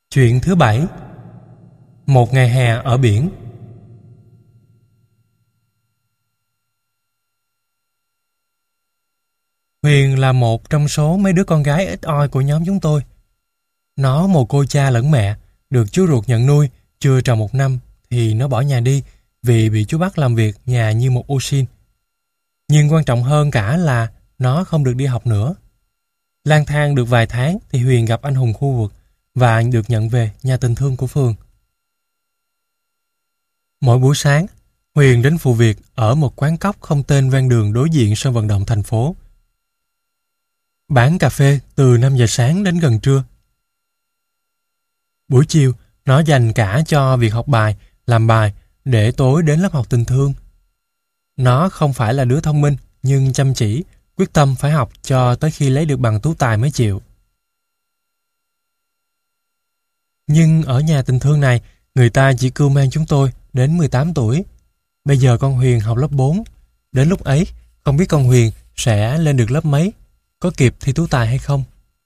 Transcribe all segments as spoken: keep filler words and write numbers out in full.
Chuyện thứ bảy. Một ngày hè ở biển. Huyền là một trong số mấy đứa con gái ít oi của nhóm chúng tôi. Nó mồ côi cha lẫn mẹ, được chú ruột nhận nuôi, chưa tròn một năm thì nó bỏ nhà đi vì bị chú bắt làm việc nhà như một ô sin. Nhưng quan trọng hơn cả là nó không được đi học nữa. Lang thang được vài tháng thì Huyền gặp anh hùng khu vực và được nhận về nhà tình thương của phường. Mỗi buổi sáng, Huyền đến phụ việc ở một quán cóc không tên ven đường đối diện sân vận động thành phố. Bán cà phê từ năm giờ sáng đến gần trưa. Buổi chiều, nó dành cả cho việc học bài, làm bài để tối đến lớp học tình thương. Nó không phải là đứa thông minh nhưng chăm chỉ, quyết tâm phải học cho tới khi lấy được bằng tú tài mới chịu. Nhưng ở nhà tình thương này, người ta chỉ cưu mang chúng tôi đến mười tám tuổi. Bây giờ con Huyền học lớp bốn. Đến lúc ấy, không biết con Huyền sẽ lên được lớp mấy, có kịp thi tú tài hay không.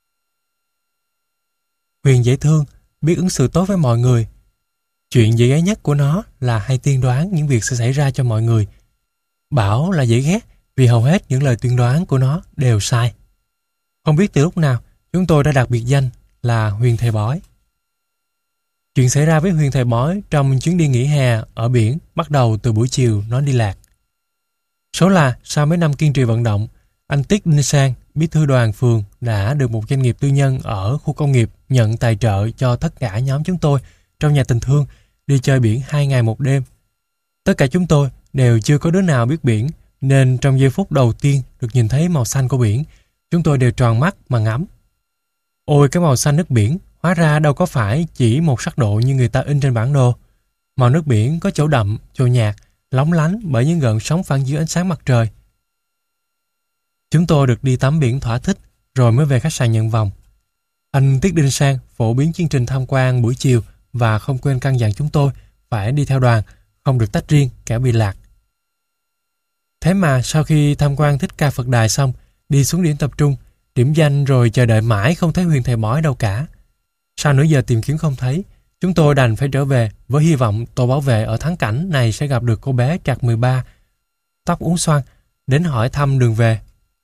Huyền dễ thương, biết ứng xử tốt với mọi người. Chuyện dễ ghét nhất của nó là hay tiên đoán những việc sẽ xảy ra cho mọi người. Bảo là dễ ghét vì hầu hết những lời tiên đoán của nó đều sai. Không biết từ lúc nào chúng tôi đã đặt biệt danh là Huyền thầy bói. Chuyện xảy ra với Huyền thầy bói trong chuyến đi nghỉ hè ở biển bắt đầu từ buổi chiều nó đi lạc. Số là sau mấy năm kiên trì vận động, anh Tiết Đinh Sang, bí thư đoàn phường đã được một doanh nghiệp tư nhân ở khu công nghiệp nhận tài trợ cho tất cả nhóm chúng tôi trong nhà tình thương đi chơi biển hai ngày một đêm. Tất cả chúng tôi đều chưa có đứa nào biết biển, nên trong giây phút đầu tiên được nhìn thấy màu xanh của biển, chúng tôi đều tròn mắt mà ngắm. Ôi cái màu xanh nước biển, hóa ra đâu có phải chỉ một sắc độ như người ta in trên bản đồ. Màu nước biển có chỗ đậm, chỗ nhạt, lóng lánh bởi những gợn sóng phản chiếu ánh sáng mặt trời. Chúng tôi được đi tắm biển thỏa thích, rồi mới về khách sạn nhận phòng. Anh Tiết Đinh Sang phổ biến chương trình tham quan buổi chiều và không quên căn dặn chúng tôi phải đi theo đoàn, không được tách riêng, kẻo bị lạc. Thế mà sau khi tham quan Thích Ca Phật Đài xong, đi xuống điểm tập trung, điểm danh rồi chờ đợi mãi không thấy Huyền thầy bói đâu cả. Sau nửa giờ tìm kiếm không thấy, chúng tôi đành phải trở về với hy vọng tổ bảo vệ ở thắng cảnh này sẽ gặp được cô bé trạc mười ba, tóc uốn xoăn, đến hỏi thăm đường về.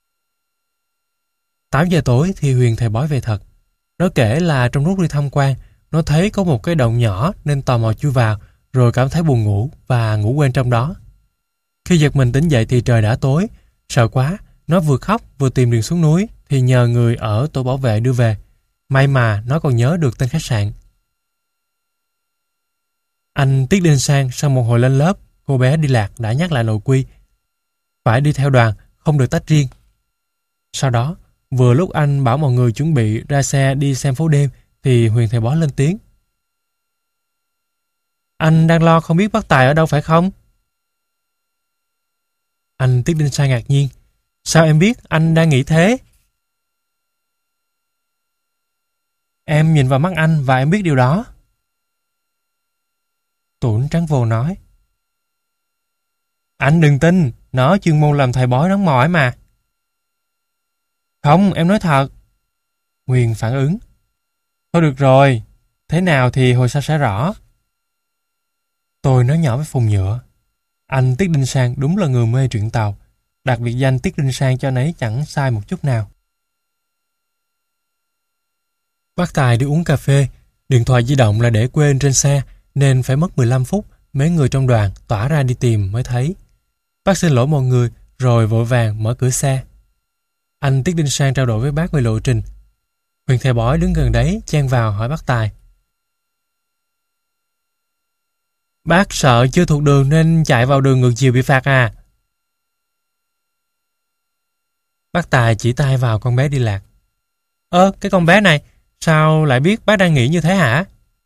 tám giờ tối thì Huyền thầy bói về thật. Nó kể là trong lúc đi tham quan, nó thấy có một cái động nhỏ nên tò mò chui vào, rồi cảm thấy buồn ngủ và ngủ quên trong đó. Khi giật mình tỉnh dậy thì trời đã tối. Sợ quá, nó vừa khóc vừa tìm đường xuống núi thì nhờ người ở tổ bảo vệ đưa về. May mà nó còn nhớ được tên khách sạn. Anh Tiết Đinh Sang sau một hồi lên lớp, cô bé đi lạc đã nhắc lại nội quy. Phải đi theo đoàn, không được tách riêng. Sau đó, vừa lúc anh bảo mọi người chuẩn bị ra xe đi xem phố đêm thì Huyền thầy bói lên tiếng. Anh đang lo không biết bác Tài ở đâu phải không? Anh Tiết Đinh Sang ngạc nhiên. Sao em biết anh đang nghĩ thế? Em nhìn vào mắt anh và em biết điều đó. Tuấn trắng vồ nói. Anh đừng tin, nó chuyên môn làm thầy bói đóng mỏi mà. Không, em nói thật. Huyền phản ứng. Thôi được rồi, thế nào thì hồi sau sẽ rõ. Tôi nói nhỏ với Phùng Nhựa. Anh Tiết Đinh Sang đúng là người mê truyện Tàu. Đặt biệt danh Tiết Đinh Sang cho nấy chẳng sai một chút nào. Bác Tài đi uống cà phê, điện thoại di động là để quên trên xe nên phải mất mười lăm phút mấy người trong đoàn tỏa ra đi tìm mới thấy. Bác xin lỗi mọi người rồi vội vàng mở cửa xe. Anh Tiết Đinh Sang trao đổi với bác về lộ trình. Huyền thầy bói đứng gần đấy chen vào hỏi bác Tài. Bác sợ chưa thuộc đường nên chạy vào đường ngược chiều bị phạt à? Bác Tài chỉ tay vào con bé đi lạc. Ơ, cái con bé này, sao lại biết bác đang nghĩ như thế hả?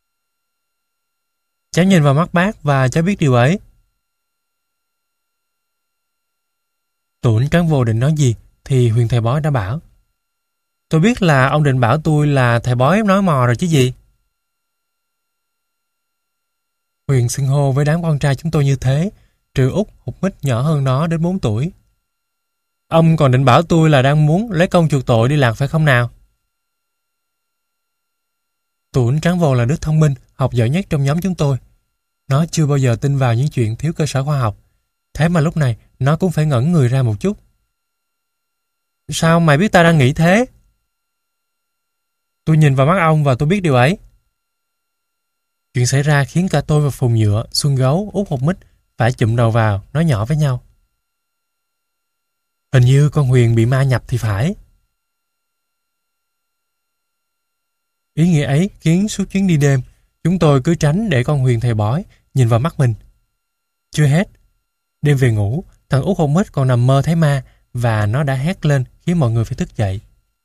Cháu nhìn vào mắt bác và cháu biết điều ấy. Tuấn trắng vô định nói gì thì Huyền thầy bói đã bảo. Tôi biết là ông định bảo tôi là thầy bói nói mò rồi chứ gì. Huyền xưng hô với đám con trai chúng tôi như thế, trừ Út hụt mít nhỏ hơn nó đến bốn tuổi. Ông còn định bảo tôi là đang muốn lấy công chuộc tội đi lạc phải không nào? Tuấn trán vồ là đứa thông minh, học giỏi nhất trong nhóm chúng tôi. Nó chưa bao giờ tin vào những chuyện thiếu cơ sở khoa học. Thế mà lúc này, nó cũng phải ngẩn người ra một chút. Sao mày biết ta đang nghĩ thế? Tôi nhìn vào mắt ông và tôi biết điều ấy. Chuyện xảy ra khiến cả tôi và Phùng Nhựa, Xuân Gấu, Út Một Mít phải chụm đầu vào, nói nhỏ với nhau. Hình như con Huyền bị ma nhập thì phải. Ý nghĩa ấy khiến suốt chuyến đi đêm, chúng tôi cứ tránh để con Huyền thầy bói nhìn vào mắt mình. Chưa hết. Đêm về ngủ, thằng Út Một Mít còn nằm mơ thấy ma và nó đã hét lên khiến mọi người phải thức dậy.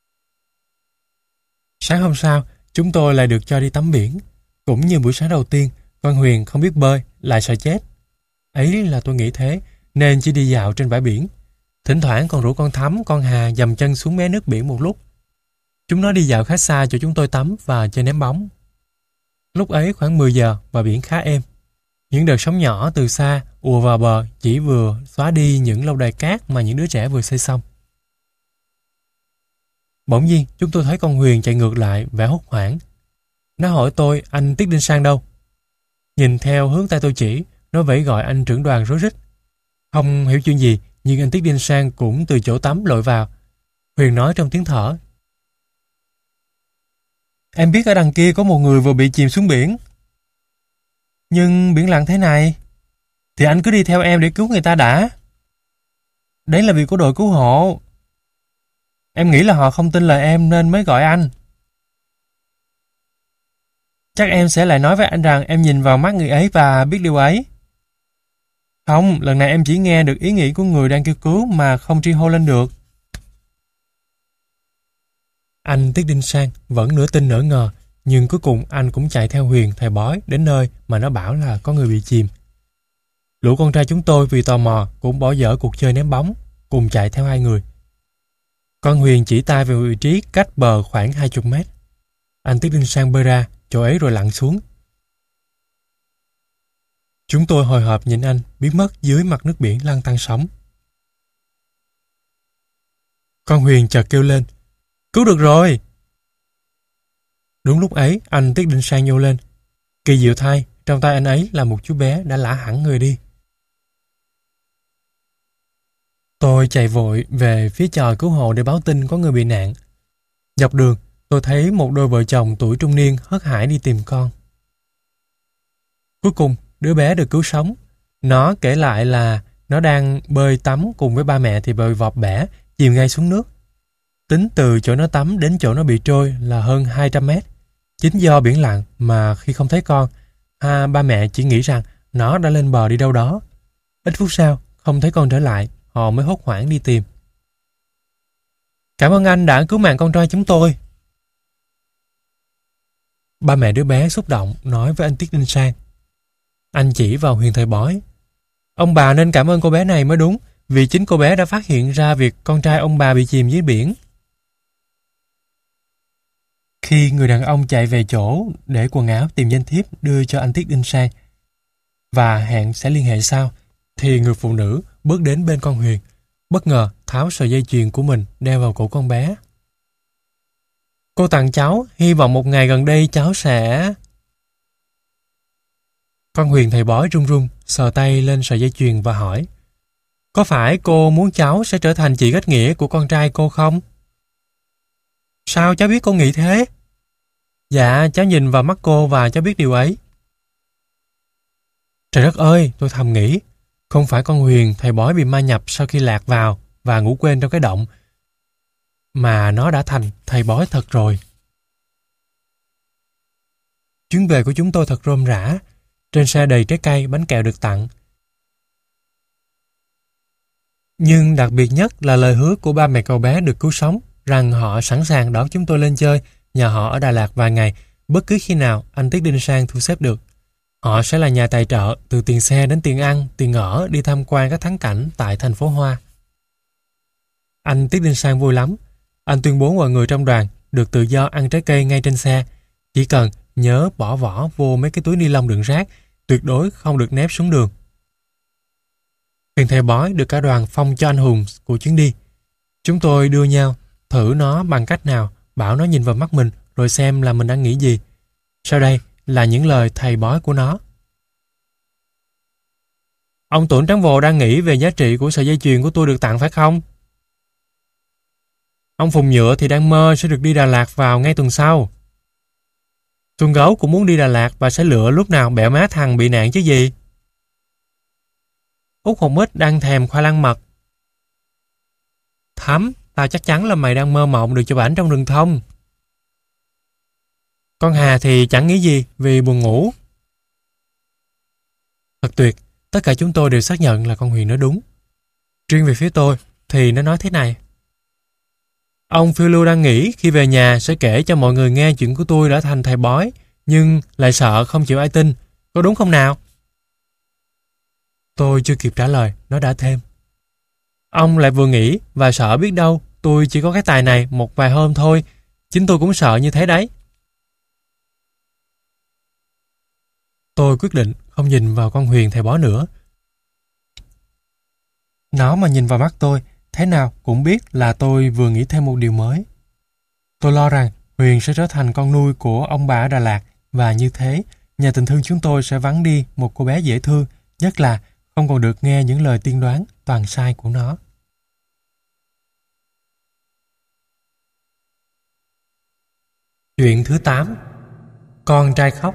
Sáng hôm sau, chúng tôi lại được cho đi tắm biển. Cũng như buổi sáng đầu tiên, con Huyền không biết bơi, lại sợ chết. Ấy là tôi nghĩ thế, nên chỉ đi dạo trên bãi biển. Thỉnh thoảng còn rủ con Thắm, con Hà dầm chân xuống mé nước biển một lúc. Chúng nó đi dạo khá xa cho chúng tôi tắm và chơi ném bóng. Lúc ấy khoảng mười giờ và biển khá êm. Những đợt sóng nhỏ từ xa ùa vào bờ chỉ vừa xóa đi những lâu đài cát mà những đứa trẻ vừa xây xong. Bỗng nhiên chúng tôi thấy con Huyền chạy ngược lại vẻ hốt hoảng. Nó hỏi tôi anh Tiết Đinh Sang đâu. Nhìn theo hướng tay tôi chỉ, nó vẫy gọi anh trưởng đoàn rối rít. Không hiểu chuyện gì, nhưng anh Tiết Đinh Sang cũng từ chỗ tắm lội vào. Huyền nói trong tiếng thở. Em biết ở đằng kia có một người vừa bị chìm xuống biển. Nhưng biển lặng thế này, thì anh cứ đi theo em để cứu người ta đã. Đấy là việc của đội cứu hộ. Em nghĩ là họ không tin lời em nên mới gọi anh. Chắc em sẽ lại nói với anh rằng em nhìn vào mắt người ấy và biết điều ấy. Không, lần này em chỉ nghe được ý nghĩ của người đang kêu cứu mà không tri hô lên được. Anh Tiết Đinh Sang vẫn nửa tin nửa ngờ, nhưng cuối cùng anh cũng chạy theo Huyền thầy bói đến nơi mà nó bảo là có người bị chìm. Lũ con trai chúng tôi vì tò mò cũng bỏ dở cuộc chơi ném bóng, cùng chạy theo hai người. Con Huyền chỉ tay về vị trí cách bờ khoảng hai mươi mét. Anh Tiết Đinh Sang bơi ra chỗ ấy rồi lặn xuống. Chúng tôi hồi hộp nhìn anh biến mất dưới mặt nước biển lăn tăn sóng. Con Huyền chợt kêu lên, cứu được rồi. Đúng lúc ấy anh Tiết Đinh Sang nhô lên. Kỳ diệu thay, trong tay anh ấy là một chú bé đã lả hẳn người đi. Tôi chạy vội về phía chòi cứu hộ để báo tin có người bị nạn. Dọc đường, tôi thấy một đôi vợ chồng tuổi trung niên hớt hải đi tìm con. Cuối cùng, đứa bé được cứu sống. Nó kể lại là nó đang bơi tắm cùng với ba mẹ thì bơi vọt bẻ, chìm ngay xuống nước. Tính từ chỗ nó tắm đến chỗ nó bị trôi là hơn hai trăm mét. Chính do biển lặng mà khi không thấy con, ha, ba mẹ chỉ nghĩ rằng nó đã lên bờ đi đâu đó. Ít phút sau, không thấy con trở lại, họ mới hốt hoảng đi tìm. Cảm ơn anh đã cứu mạng con trai chúng tôi. Ba mẹ đứa bé xúc động nói với anh Tiết Đinh Sang. Anh chỉ vào Huyền thầy bói. Ông bà nên cảm ơn cô bé này mới đúng, vì chính cô bé đã phát hiện ra việc con trai ông bà bị chìm dưới biển. Khi người đàn ông chạy về chỗ để quần áo tìm danh thiếp đưa cho anh Tiết Đinh Sang và hẹn sẽ liên hệ sau, thì người phụ nữ bước đến bên con Huyền, bất ngờ tháo sợi dây chuyền của mình đeo vào cổ con bé. Cô tặng cháu, hy vọng một ngày gần đây cháu sẽ... Con Huyền thầy bói run run, sờ tay lên sợi dây chuyền và hỏi, có phải cô muốn cháu sẽ trở thành chị kết nghĩa của con trai cô không? Sao cháu biết cô nghĩ thế? Dạ, cháu nhìn vào mắt cô và cháu biết điều ấy. Trời đất ơi, tôi thầm nghĩ, không phải con Huyền thầy bói bị ma nhập sau khi lạc vào và ngủ quên trong cái động, mà nó đã thành thầy bói thật rồi. Chuyến về của chúng tôi thật rôm rã. Trên xe đầy trái cây, bánh kẹo được tặng. Nhưng đặc biệt nhất là lời hứa của ba mẹ cậu bé được cứu sống, rằng họ sẵn sàng đón chúng tôi lên chơi nhà họ ở Đà Lạt vài ngày, bất cứ khi nào anh Tiết Đinh Sang thu xếp được. Họ sẽ là nhà tài trợ từ tiền xe đến tiền ăn, tiền ở, đi tham quan các thắng cảnh tại thành phố Hoa. Anh Tiết Đinh Sang vui lắm. Anh tuyên bố mọi người trong đoàn được tự do ăn trái cây ngay trên xe. Chỉ cần nhớ bỏ vỏ vô mấy cái túi ni lông đựng rác, tuyệt đối không được ném xuống đường. Huyền thầy bói được cả đoàn phong cho anh hùng của chuyến đi. Chúng tôi đưa nhau thử nó bằng cách nào, bảo nó nhìn vào mắt mình rồi xem là mình đang nghĩ gì. Sau đây là những lời thầy bói của nó. Ông Tuấn Trắng Vồ đang nghĩ về giá trị của sợi dây chuyền của tôi được tặng phải không? Ông Phùng Nhựa thì đang mơ sẽ được đi Đà Lạt vào ngay tuần sau. Xuân Gấu cũng muốn đi Đà Lạt và sẽ lựa lúc nào bẻo má thằng bị nạn chứ gì. Út Hồn Mít đang thèm khoai lang mật. Thắm, tao chắc chắn là mày đang mơ mộng được chụp ảnh trong rừng thông. Con Hà thì chẳng nghĩ gì vì buồn ngủ. Thật tuyệt, tất cả chúng tôi đều xác nhận là con Huyền nói đúng. Riêng về phía tôi thì nó nói thế này. Ông phiêu lưu đang nghĩ khi về nhà sẽ kể cho mọi người nghe chuyện của tôi đã thành thầy bói, nhưng lại sợ không chịu ai tin. Có đúng không nào? Tôi chưa kịp trả lời, nó đã thêm. Ông lại vừa nghĩ và sợ biết đâu tôi chỉ có cái tài này một vài hôm thôi. Chính tôi cũng sợ như thế đấy. Tôi quyết định không nhìn vào con Huyền thầy bói nữa. Nó mà nhìn vào mắt tôi, thế nào cũng biết là tôi vừa nghĩ thêm một điều mới. Tôi lo rằng Huyền sẽ trở thành con nuôi của ông bà ở Đà Lạt, và như thế, nhà tình thương chúng tôi sẽ vắng đi một cô bé dễ thương, nhất là không còn được nghe những lời tiên đoán toàn sai của nó. Chuyện thứ tám. Con trai khóc.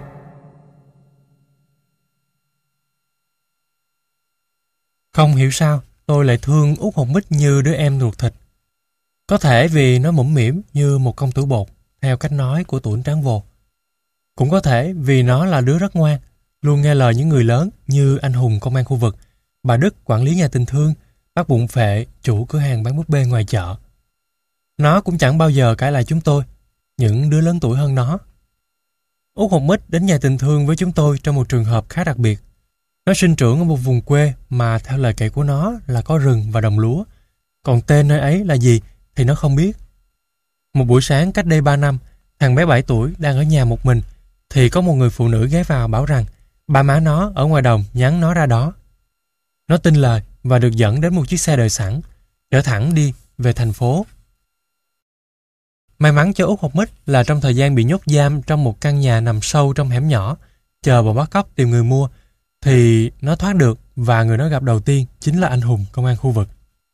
Không hiểu sao, tôi lại thương Út Hồn Mít như đứa em ruột thịt. Có thể vì nó mũm mĩm như một công tử bột, theo cách nói của Tuấn Tráng Vồ. Cũng có thể vì nó là đứa rất ngoan, luôn nghe lời những người lớn như anh Hùng công an khu vực, bà Đức quản lý nhà tình thương, bác Bụng Phệ chủ cửa hàng bán búp bê ngoài chợ. Nó cũng chẳng bao giờ cãi lại chúng tôi, những đứa lớn tuổi hơn nó. Út Hồn Mít đến nhà tình thương với chúng tôi trong một trường hợp khá đặc biệt. Nó sinh trưởng ở một vùng quê mà theo lời kể của nó là có rừng và đồng lúa. Còn tên nơi ấy là gì thì nó không biết. Một buổi sáng cách đây ba năm, thằng bé bảy tuổi đang ở nhà một mình, thì có một người phụ nữ ghé vào bảo rằng ba má nó ở ngoài đồng nhắn nó ra đó. Nó tin lời và được dẫn đến một chiếc xe đợi sẵn, chở thẳng đi về thành phố. May mắn cho Út Hột Mít là trong thời gian bị nhốt giam trong một căn nhà nằm sâu trong hẻm nhỏ, chờ bọn bắt cóc tìm người mua, thì nó thoát được, và người nó gặp đầu tiên chính là anh Hùng công an khu vực.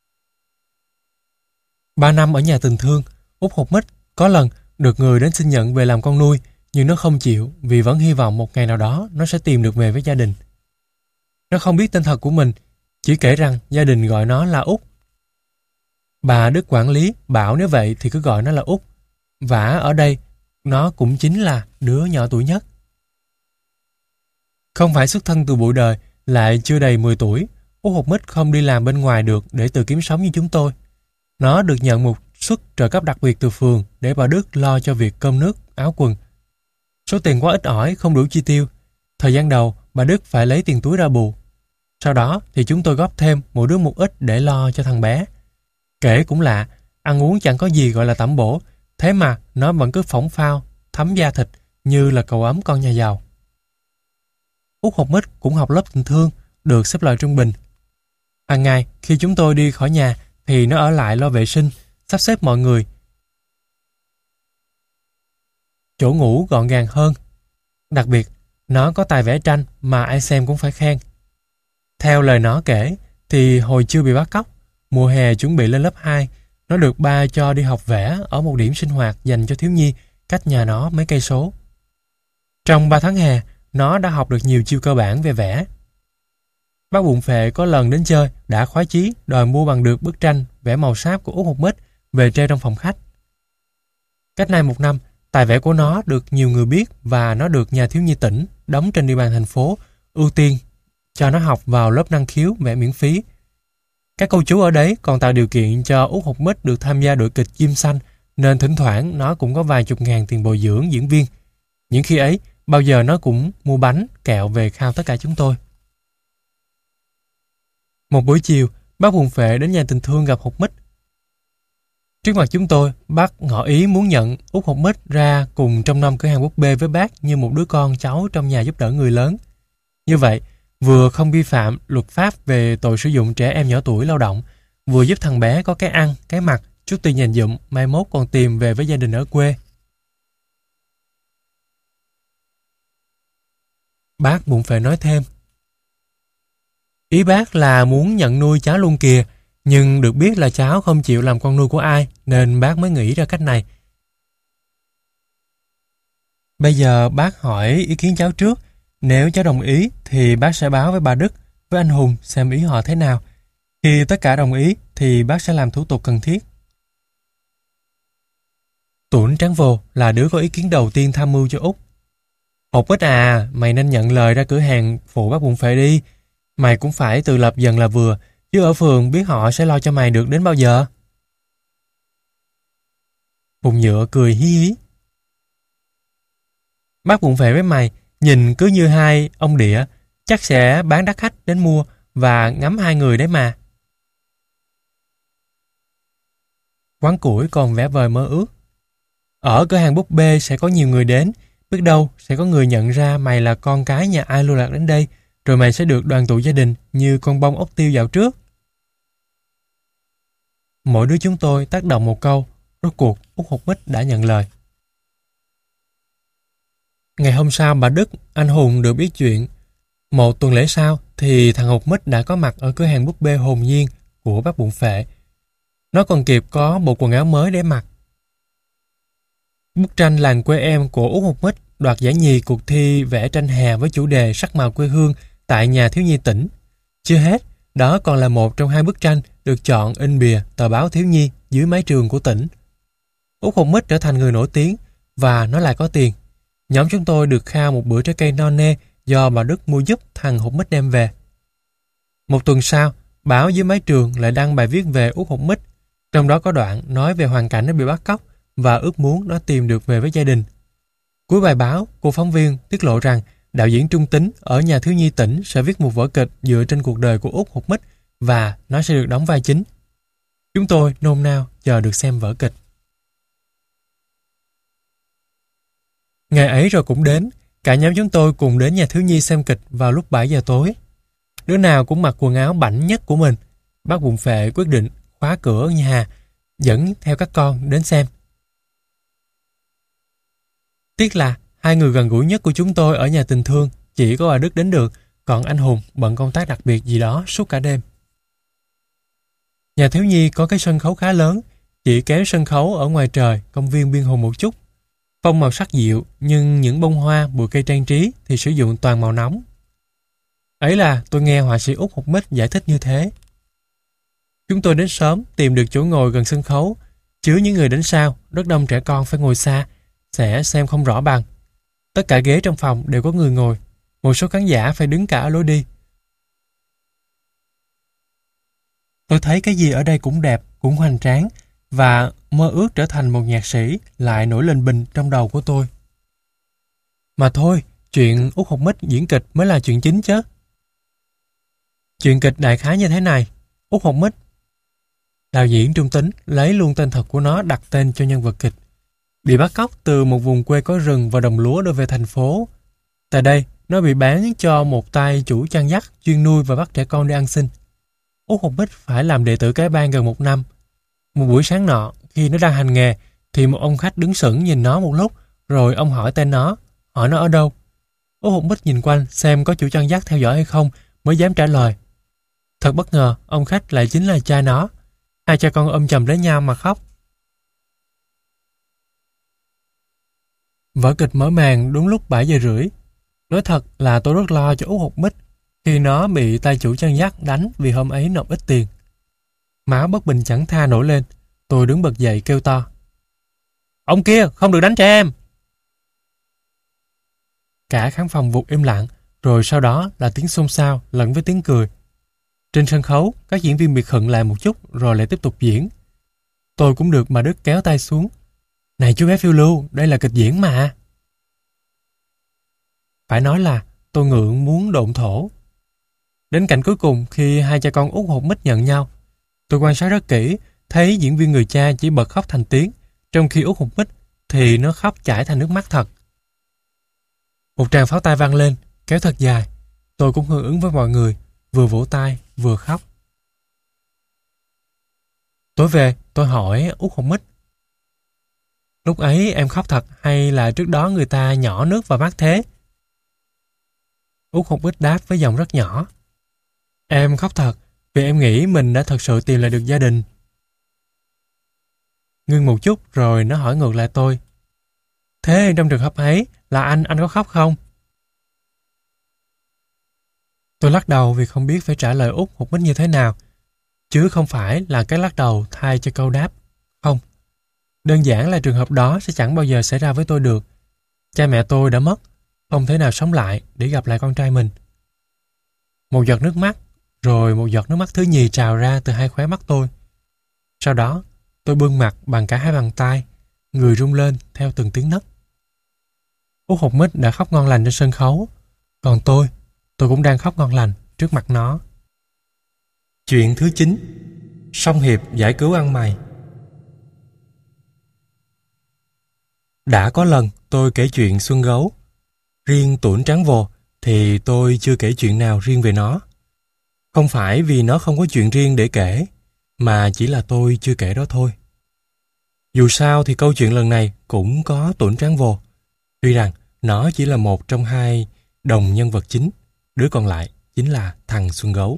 Ba năm ở nhà tình thương, Út Hột Mít có lần được người đến xin nhận về làm con nuôi, nhưng nó không chịu vì vẫn hy vọng một ngày nào đó nó sẽ tìm được về với gia đình. Nó không biết tên thật của mình, chỉ kể rằng gia đình gọi nó là Út. Bà Đức quản lý bảo nếu vậy thì cứ gọi nó là Út. Vả ở đây, nó cũng chính là đứa nhỏ tuổi nhất. Không phải xuất thân từ bụi đời, lại chưa đầy mười tuổi, Út Hột Mít không đi làm bên ngoài được để tự kiếm sống như chúng tôi. Nó được nhận một suất trợ cấp đặc biệt từ phường để bà Đức lo cho việc cơm nước, áo quần. Số tiền quá ít ỏi, không đủ chi tiêu. Thời gian đầu, bà Đức phải lấy tiền túi ra bù. Sau đó thì chúng tôi góp thêm mỗi đứa một ít để lo cho thằng bé. Kể cũng lạ, ăn uống chẳng có gì gọi là tẩm bổ, thế mà nó vẫn cứ phỏng phao, thấm da thịt như là cậu ấm con nhà giàu. Út Hột Mít cũng học lớp tình thương, được xếp loại trung bình. Hàng ngày khi chúng tôi đi khỏi nhà thì nó ở lại lo vệ sinh, sắp xếp mọi người chỗ ngủ gọn gàng hơn. Đặc biệt, nó có tài vẽ tranh mà ai xem cũng phải khen. Theo lời nó kể, thì hồi chưa bị bắt cóc, mùa hè chuẩn bị lên lớp hai, nó được ba cho đi học vẽ ở một điểm sinh hoạt dành cho thiếu nhi cách nhà nó mấy cây số. Trong ba tháng hè, nó đã học được nhiều chiêu cơ bản về vẽ. Bác Bụng Phệ có lần đến chơi đã khoái chí đòi mua bằng được bức tranh vẽ màu sáp của Út Hột Mít về treo trong phòng khách. Cách nay một năm, tài vẽ của nó được nhiều người biết và nó được nhà thiếu nhi tỉnh đóng trên địa bàn thành phố ưu tiên cho nó học vào lớp năng khiếu vẽ miễn phí. Các cô chú ở đấy còn tạo điều kiện cho Út Hột Mít được tham gia đội kịch Chim Xanh, nên thỉnh thoảng nó cũng có vài chục ngàn tiền bồi dưỡng diễn viên. Những khi ấy, bao giờ nó cũng mua bánh, kẹo về khao tất cả chúng tôi. Một buổi chiều, bác Bụng Phệ đến nhà tình thương gặp Hột Mít. Trước mặt chúng tôi, bác ngỏ ý muốn nhận Út Hột Mít ra cùng trông nom cửa hàng búp bê với bác như một đứa con cháu trong nhà giúp đỡ người lớn. Như vậy, vừa không vi phạm luật pháp về tội sử dụng trẻ em nhỏ tuổi lao động, vừa giúp thằng bé có cái ăn, cái mặc, chút tiền dành dụm, mai mốt còn tìm về với gia đình ở quê. Bác bụng phệ nói thêm. Ý bác là muốn nhận nuôi cháu luôn kìa, nhưng được biết là cháu không chịu làm con nuôi của ai, nên bác mới nghĩ ra cách này. Bây giờ bác hỏi ý kiến cháu trước. Nếu cháu đồng ý thì bác sẽ báo với bà Đức, với anh Hùng xem ý họ thế nào. Khi tất cả đồng ý thì bác sẽ làm thủ tục cần thiết. Tuấn Tráng Vô là đứa có ý kiến đầu tiên tham mưu cho Út. Hột Ích à, mày nên nhận lời ra cửa hàng phụ bác bụng phệ đi. Mày cũng phải tự lập dần là vừa, chứ ở phường biết họ sẽ lo cho mày được đến bao giờ. Bụng Nhựa cười hí hí. Bác bụng phệ với mày, nhìn cứ như hai ông địa, chắc sẽ bán đắt khách đến mua và ngắm hai người đấy mà. Quán củi còn vẽ vời mơ ước. Ở cửa hàng búp bê sẽ có nhiều người đến, biết đâu sẽ có người nhận ra mày là con cái nhà ai lưu lạc đến đây, rồi mày sẽ được đoàn tụ gia đình như con bông ốc tiêu dạo trước. Mỗi đứa chúng tôi tác động một câu, rốt cuộc Út Hột Mít đã nhận lời. Ngày hôm sau bà Đức, anh Hùng được biết chuyện. Một tuần lễ sau thì thằng Hột Mít đã có mặt ở cửa hàng búp bê hồn nhiên của bác bụng phệ. Nó còn kịp có bộ quần áo mới để mặc. Bức tranh Làng quê em của Út Hột Mít đoạt giải nhì cuộc thi vẽ tranh hè với chủ đề sắc màu quê hương tại nhà thiếu nhi tỉnh. Chưa hết, đó còn là một trong hai bức tranh được chọn in bìa tờ báo thiếu nhi dưới mái trường của tỉnh. Út Hột Mít trở thành người nổi tiếng và nó lại có tiền. Nhóm chúng tôi được khao một bữa trái cây no nê do bà Đức mua giúp thằng Hột Mít đem về. Một tuần sau, báo dưới mái trường lại đăng bài viết về Út Hột Mít, trong đó có đoạn nói về hoàn cảnh nó bị bắt cóc và ước muốn nó tìm được về với gia đình. Cuối bài báo, cô phóng viên tiết lộ rằng đạo diễn Trung Tính ở nhà thiếu nhi tỉnh sẽ viết một vở kịch dựa trên cuộc đời của Út Hột Mít và nó sẽ được đóng vai chính. Chúng tôi nôn nao chờ được xem vở kịch. Ngày ấy rồi cũng đến, cả nhóm chúng tôi cùng đến nhà thiếu nhi xem kịch vào lúc bảy giờ tối. Đứa nào cũng mặc quần áo bảnh nhất của mình. Bác bụng phệ quyết định khóa cửa nhà, dẫn theo các con đến xem. Tiếc là hai người gần gũi nhất của chúng tôi ở nhà tình thương chỉ có bà Đức đến được, còn anh Hùng bận công tác đặc biệt gì đó suốt cả đêm. Nhà thiếu nhi có cái sân khấu khá lớn, chỉ kéo sân khấu ở ngoài trời công viên Biên Hùng một chút. Phong màu sắc dịu, nhưng những bông hoa, bụi cây trang trí thì sử dụng toàn màu nóng. Ấy là tôi nghe họa sĩ Út Hột Mít giải thích như thế. Chúng tôi đến sớm tìm được chỗ ngồi gần sân khấu, chứ những người đến sau, rất đông trẻ con phải ngồi xa, sẽ xem không rõ bằng. Tất cả ghế trong phòng đều có người ngồi, một số khán giả phải đứng cả ở lối đi. Tôi thấy cái gì ở đây cũng đẹp, cũng hoành tráng, và mơ ước trở thành một nhạc sĩ lại nổi lên bình trong đầu của tôi. Mà thôi, chuyện Út Hột Mít diễn kịch mới là chuyện chính chứ. Chuyện kịch đại khái như thế này. Út Hột Mít, đạo diễn Trung Tính lấy luôn tên thật của nó đặt tên cho nhân vật kịch. Bị bắt cóc từ một vùng quê có rừng và đồng lúa đưa về thành phố. Tại đây, nó bị bán cho một tay chủ chăn dắt chuyên nuôi và bắt trẻ con đi ăn xin. Út Hột Mít phải làm đệ tử cái bang gần một năm. Một buổi sáng nọ, khi nó đang hành nghề, thì một ông khách đứng sững nhìn nó một lúc, rồi ông hỏi tên nó, hỏi nó ở đâu. Út Hột Mít nhìn quanh xem có chủ chăn dắt theo dõi hay không, mới dám trả lời. Thật bất ngờ, ông khách lại chính là cha nó. Hai cha con ôm chầm lấy nhau mà khóc. Vở kịch mở màn đúng lúc bảy giờ rưỡi. Nói thật là tôi rất lo cho Út Hột Mít khi nó bị tay chủ chăn dắt đánh vì hôm ấy nộp ít tiền. Máu bất bình chẳng tha nổi lên. Tôi đứng bật dậy kêu to. Ông kia, không được đánh trẻ em! Cả khán phòng vụt im lặng, rồi sau đó là tiếng xôn xao lẫn với tiếng cười. Trên sân khấu, các diễn viên biệt khựng lại một chút rồi lại tiếp tục diễn. Tôi cũng được bà Đức kéo tay xuống. Này chú bé phiêu lưu, đây là kịch diễn mà. Phải nói là tôi ngượng muốn độn thổ. Đến cảnh cuối cùng khi hai cha con Út Hột Mít nhận nhau, tôi quan sát rất kỹ, thấy diễn viên người cha chỉ bật khóc thành tiếng, trong khi Út Hột Mít thì nó khóc chảy thành nước mắt thật. Một tràng pháo tay vang lên, kéo thật dài. Tôi cũng hưởng ứng với mọi người, vừa vỗ tay, vừa khóc. Tối về, tôi hỏi Út Hột Mít. Lúc ấy em khóc thật hay là trước đó người ta nhỏ nước vào mắt thế? Út Hột Bích đáp với giọng rất nhỏ. Em khóc thật, vì em nghĩ mình đã thật sự tìm lại được gia đình. Ngưng một chút rồi nó hỏi ngược lại tôi. Thế trong trường hợp ấy là anh, anh có khóc không? Tôi lắc đầu vì không biết phải trả lời Út Hột Bích như thế nào, chứ không phải là cái lắc đầu thay cho câu đáp không. Đơn giản là trường hợp đó sẽ chẳng bao giờ xảy ra với tôi được. Cha mẹ tôi đã mất, không thể nào sống lại để gặp lại con trai mình. Một giọt nước mắt, rồi một giọt nước mắt thứ nhì trào ra từ hai khóe mắt tôi. Sau đó, tôi bưng mặt bằng cả hai bàn tay, người rung lên theo từng tiếng nấc. Út Hột Mít đã khóc ngon lành trên sân khấu, còn tôi, tôi cũng đang khóc ngon lành trước mặt nó. Chuyện thứ chín. Song Hiệp giải cứu ăn mày. Đã có lần tôi kể chuyện Xuân Gấu. Riêng Tuổn Trắng Vồ thì tôi chưa kể chuyện nào riêng về nó. Không phải vì nó không có chuyện riêng để kể, mà chỉ là tôi chưa kể đó thôi. Dù sao thì câu chuyện lần này cũng có Tuổn Trắng Vồ, tuy rằng nó chỉ là một trong hai đồng nhân vật chính, đứa còn lại chính là thằng Xuân Gấu.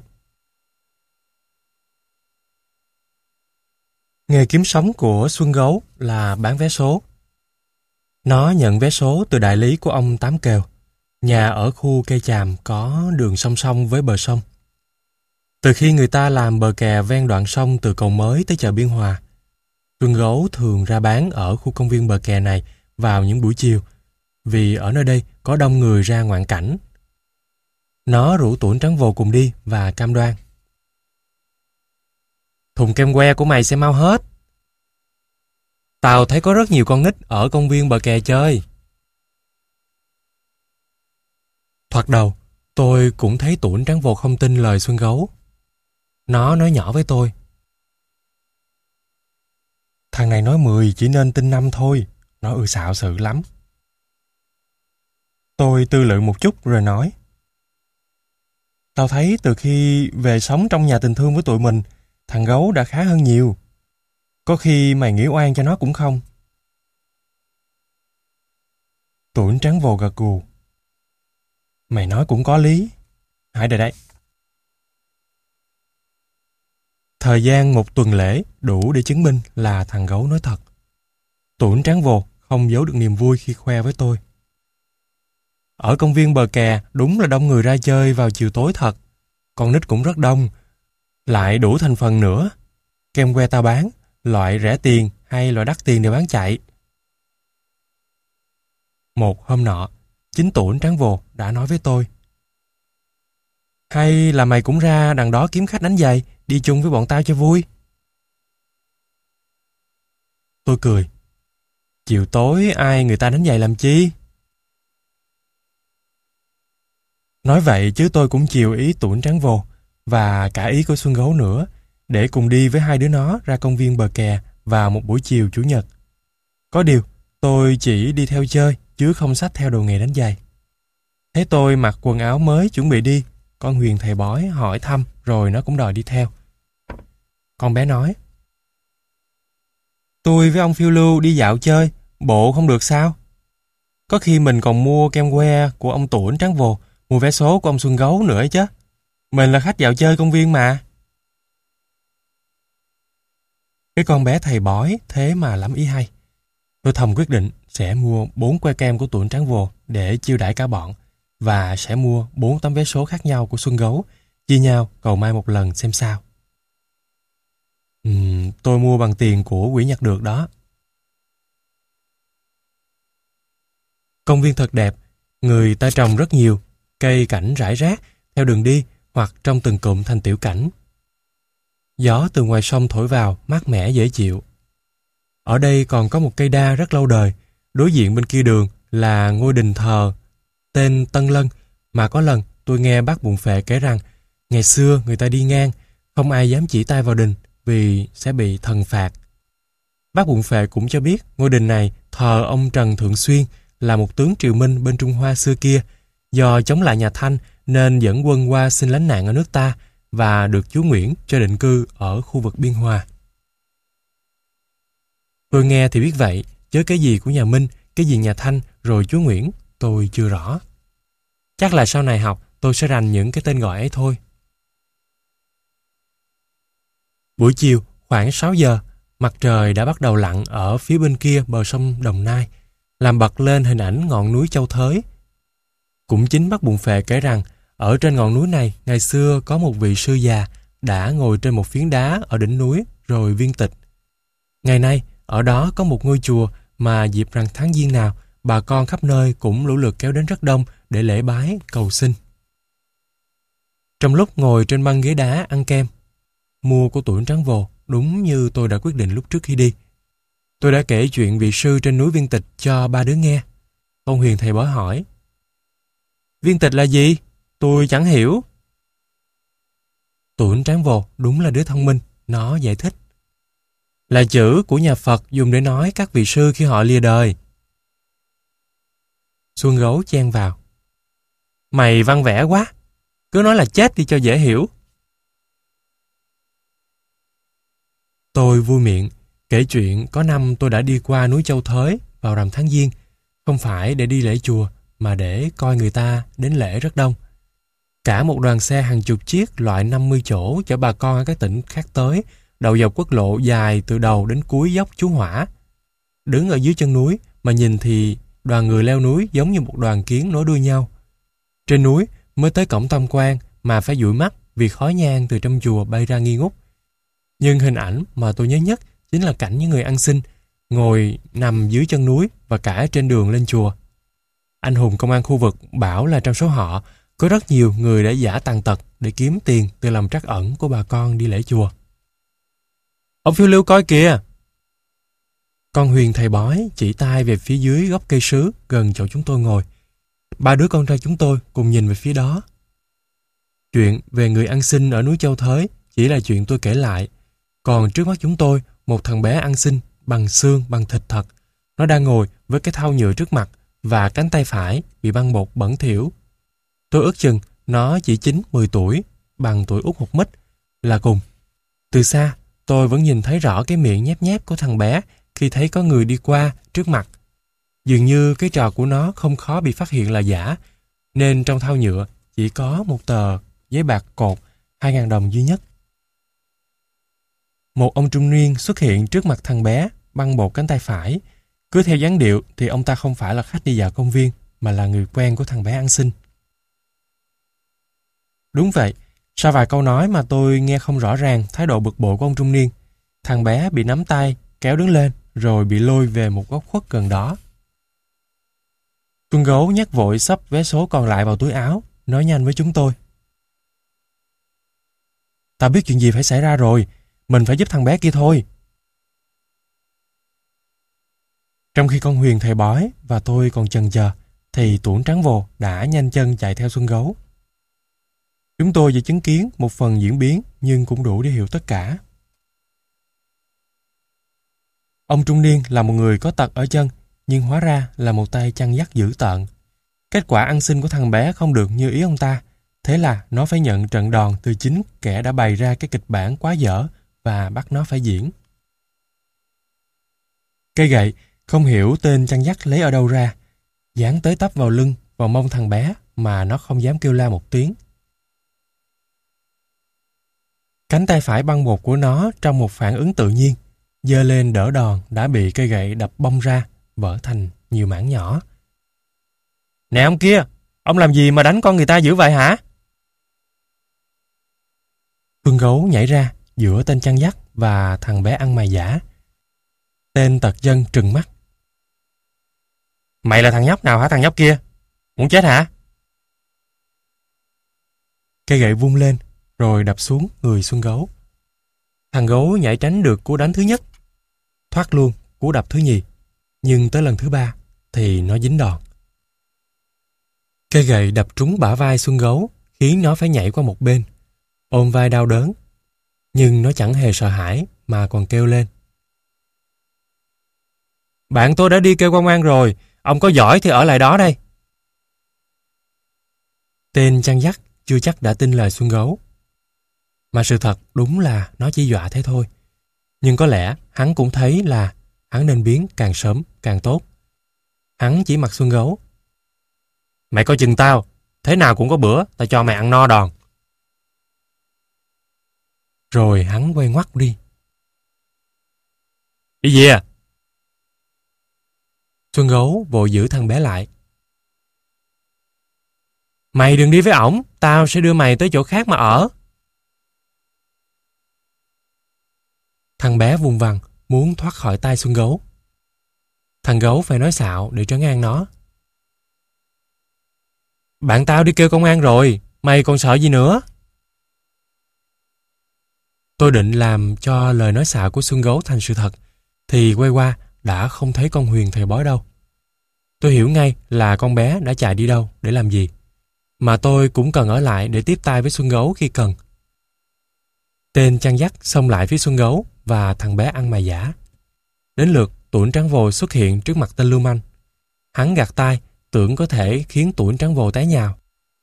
Nghề kiếm sống của Xuân Gấu là bán vé số. Nó nhận vé số từ đại lý của ông Tám Kèo, nhà ở khu cây chàm có đường song song với bờ sông. Từ khi người ta làm bờ kè ven đoạn sông từ cầu mới tới chợ Biên Hòa, Xuân Gấu thường ra bán ở khu công viên bờ kè này vào những buổi chiều, vì ở nơi đây có đông người ra ngoạn cảnh. Nó rủ Tuổn Trắng Vồ cùng đi và cam đoan: thùng kem que của mày sẽ mau hết. Tao thấy có rất nhiều con nít ở công viên bờ kè chơi. Thoạt đầu, tôi cũng thấy Tuổn Trắng Vồ không tin lời Xuân Gấu. Nó nói nhỏ với tôi: thằng này nói mười chỉ nên tin năm thôi, nó ư xạo sự lắm. Tôi tư lự một chút rồi nói: tao thấy từ khi về sống trong nhà tình thương với tụi mình, thằng Gấu đã khá hơn nhiều. Có khi mày nghĩ oan cho nó cũng không. Tuổn Trắng Vồ gật gù: mày nói cũng có lý. Hãy đợi đây. Thời gian một tuần lễ đủ để chứng minh là thằng Gấu nói thật. Tuổn Trắng Vồ không giấu được niềm vui khi khoe với tôi: ở công viên bờ kè đúng là đông người ra chơi vào chiều tối thật. Con nít cũng rất đông, lại đủ thành phần nữa. Kem que tao bán, loại rẻ tiền hay loại đắt tiền đều bán chạy. Một hôm nọ, chính Tuổn Trắng Vồ đã nói với tôi: hay là mày cũng ra đằng đó kiếm khách đánh giày, đi chung với bọn tao cho vui. Tôi cười: chiều tối ai người ta đánh giày làm chi? Nói vậy chứ tôi cũng chiều ý Tuổn Trắng Vồ và cả ý của Xuân Gấu nữa, để cùng đi với hai đứa nó ra công viên bờ kè vào một buổi chiều chủ nhật. Có điều, tôi chỉ đi theo chơi chứ không xách theo đồ nghề đánh giày. Thấy tôi mặc quần áo mới chuẩn bị đi, con Huyền thầy bói hỏi thăm rồi nó cũng đòi đi theo. Con bé nói: tôi với ông phiêu lưu đi dạo chơi, bộ không được sao? Có khi mình còn mua kem que của ông Tuổn Trắng Vồ, mua vé số của ông Xuân Gấu nữa ấy chứ. Mình là khách dạo chơi công viên mà. Cái con bé thầy bói thế mà lắm ý hay. Tôi thầm quyết định sẽ mua bốn que kem của Tuổn Trắng Vồ để chiêu đãi cả bọn, và sẽ mua bốn tấm vé số khác nhau của Xuân Gấu, chia nhau cầu may một lần xem sao. Uhm, tôi mua bằng tiền của quỹ nhặt được đó. Công viên thật đẹp, người ta trồng rất nhiều, cây cảnh rải rác theo đường đi hoặc trong từng cụm thành tiểu cảnh. Gió từ ngoài sông thổi vào mát mẻ dễ chịu. Ở đây còn có một cây đa rất lâu đời, đối diện bên kia đường là ngôi đình thờ tên Tân Lân, mà có lần tôi nghe bác Bụng Phệ kể rằng ngày xưa người ta đi ngang, không ai dám chỉ tay vào đình vì sẽ bị thần phạt. Bác Bụng Phệ cũng cho biết ngôi đình này thờ ông Trần Thượng Xuyên, là một tướng triều Minh bên Trung Hoa xưa kia, do chống lại nhà Thanh nên dẫn quân qua xin lánh nạn ở nước ta và được chúa Nguyễn cho định cư ở khu vực Biên Hòa. Tôi nghe thì biết vậy, chứ cái gì của nhà Minh, cái gì nhà Thanh, rồi chúa Nguyễn, tôi chưa rõ. Chắc là sau này học tôi sẽ rành những cái tên gọi ấy thôi. Buổi chiều, khoảng sáu giờ, mặt trời đã bắt đầu lặn ở phía bên kia bờ sông Đồng Nai, làm bật lên hình ảnh ngọn núi Châu Thới. Cũng chính bác Bụng Phệ kể rằng, ở trên ngọn núi này, ngày xưa có một vị sư già đã ngồi trên một phiến đá ở đỉnh núi rồi viên tịch. Ngày nay, ở đó có một ngôi chùa mà dịp rằm tháng Giêng nào, bà con khắp nơi cũng lũ lượt kéo đến rất đông để lễ bái, cầu xin. Trong lúc ngồi trên băng ghế đá ăn kem, mua của tuổi trắng vồ, đúng như tôi đã quyết định lúc trước khi đi. Tôi đã kể chuyện vị sư trên núi Viên Tịch cho ba đứa nghe. Ông Huyền thầy bói hỏi: Viên Tịch là gì? Tôi chẳng hiểu. Tuổi trắng vồ đúng là đứa thông minh, nó giải thích: Là chữ của nhà Phật dùng để nói các vị sư khi họ lìa đời. Xuân Gấu chen vào: Mày văn vẽ quá, cứ nói là chết đi cho dễ hiểu. Tôi vui miệng kể chuyện có năm tôi đã đi qua núi Châu Thới vào rằm tháng Giêng, không phải để đi lễ chùa mà để coi người ta đến lễ rất đông. Cả một đoàn xe hàng chục chiếc loại năm mươi chỗ chở bà con ở các tỉnh khác tới, đầu dọc quốc lộ dài từ đầu đến cuối dốc Chú Hỏa. Đứng ở dưới chân núi mà nhìn thì đoàn người leo núi giống như một đoàn kiến nối đuôi nhau. Trên núi mới tới cổng tam quan mà phải dụi mắt vì khói nhang từ trong chùa bay ra nghi ngút. Nhưng hình ảnh mà tôi nhớ nhất chính là cảnh những người ăn xin ngồi nằm dưới chân núi và cả trên đường lên chùa. Anh hùng công an khu vực bảo là trong số họ có rất nhiều người đã giả tàn tật để kiếm tiền từ lòng trắc ẩn của bà con đi lễ chùa. Ông phiêu lưu coi kìa! Con Huyền thầy bói chỉ tay về phía dưới gốc cây sứ gần chỗ chúng tôi ngồi. Ba đứa con trai chúng tôi cùng nhìn về phía đó. Chuyện về người ăn xin ở núi Châu Thới chỉ là chuyện tôi kể lại. Còn trước mắt chúng tôi, một thằng bé ăn xin bằng xương, bằng thịt thật. Nó đang ngồi với cái thau nhựa trước mặt và cánh tay phải bị băng bột bẩn thỉu. Tôi ước chừng nó chỉ chín mười tuổi, bằng tuổi út một mít là cùng. Từ xa, tôi vẫn nhìn thấy rõ cái miệng nhép nhép của thằng bé khi thấy có người đi qua trước mặt. Dường như cái trò của nó không khó bị phát hiện là giả, nên trong thau nhựa chỉ có một tờ giấy bạc cột hai ngàn đồng duy nhất. Một ông trung niên xuất hiện trước mặt thằng bé, băng bột cánh tay phải. Cứ theo dáng điệu thì ông ta không phải là khách đi dạo công viên, mà là người quen của thằng bé ăn xin. Đúng vậy, sau vài câu nói mà tôi nghe không rõ ràng thái độ bực bội của ông trung niên, thằng bé bị nắm tay, kéo đứng lên, rồi bị lôi về một góc khuất gần đó. Xuân Gấu nhắc vội xấp vé số còn lại vào túi áo, nói nhanh với chúng tôi: Tao biết chuyện gì phải xảy ra rồi, mình phải giúp thằng bé kia thôi. Trong khi con Huyền thầy bói và tôi còn chần chờ, thì Tuổn Trắng Vồ đã nhanh chân chạy theo Xuân Gấu. Chúng tôi chỉ chứng kiến một phần diễn biến, nhưng cũng đủ để hiểu tất cả. Ông trung niên là một người có tật ở chân, nhưng hóa ra là một tay chăn dắt dữ tợn. Kết quả ăn xin của thằng bé không được như ý ông ta, thế là nó phải nhận trận đòn từ chính kẻ đã bày ra cái kịch bản quá dở và bắt nó phải diễn. Cây gậy không hiểu tên chăn dắt lấy ở đâu ra, dán tới tấp vào lưng, vào mông thằng bé mà nó không dám kêu la một tiếng. Cánh tay phải băng bột của nó trong một phản ứng tự nhiên, giơ lên đỡ đòn đã bị cây gậy đập bông ra, vỡ thành nhiều mảng nhỏ. Nè ông kia, ông làm gì mà đánh con người ta dữ vậy hả? Xuân Gấu nhảy ra giữa tên chăn dắt và thằng bé ăn mày giả. Tên tật dân trừng mắt: Mày là thằng nhóc nào hả thằng nhóc kia? Muốn chết hả? Cây gậy vung lên rồi đập xuống người Xuân Gấu. Thằng Gấu nhảy tránh được cú đánh thứ nhất, thoát luôn cú đập thứ nhì, nhưng tới lần thứ ba thì nó dính đòn. Cây gậy đập trúng bả vai Xuân Gấu, khiến nó phải nhảy qua một bên, ôm vai đau đớn. Nhưng nó chẳng hề sợ hãi mà còn kêu lên: Bạn tôi đã đi kêu công an rồi, ông có giỏi thì ở lại đó đây. Tên chăn dắt chưa chắc đã tin lời Xuân Gấu. Mà sự thật đúng là nó chỉ dọa thế thôi. Nhưng có lẽ hắn cũng thấy là hắn nên biến càng sớm càng tốt. Hắn chỉ mặt Xuân Gấu: Mày coi chừng tao, Thế nào cũng có bữa, tao cho mày ăn no đòn. Rồi hắn quay ngoắt đi. Đi về à? Xuân Gấu vội giữ thằng bé lại. Mày đừng đi với ổng, tao sẽ đưa mày tới chỗ khác mà ở. Thằng bé vùng vằng muốn thoát khỏi tay Xuân Gấu. Thằng Gấu phải nói xạo để trấn an nó. Bạn tao đi kêu công an rồi, mày còn sợ gì nữa? Tôi định làm cho lời nói xạo của Xuân Gấu thành sự thật, thì quay qua đã không thấy con Huyền thầy bói đâu. Tôi hiểu ngay là con bé đã chạy đi đâu để làm gì, mà tôi cũng cần ở lại để tiếp tay với Xuân Gấu khi cần. Tên chăn dắt xông lại phía Xuân Gấu và thằng bé ăn mày giả. Đến lượt Tuổn Trắng Vồ xuất hiện trước mặt tên lưu manh. Hắn gạt tay, tưởng có thể khiến Tuổn Trắng Vồ té nhào.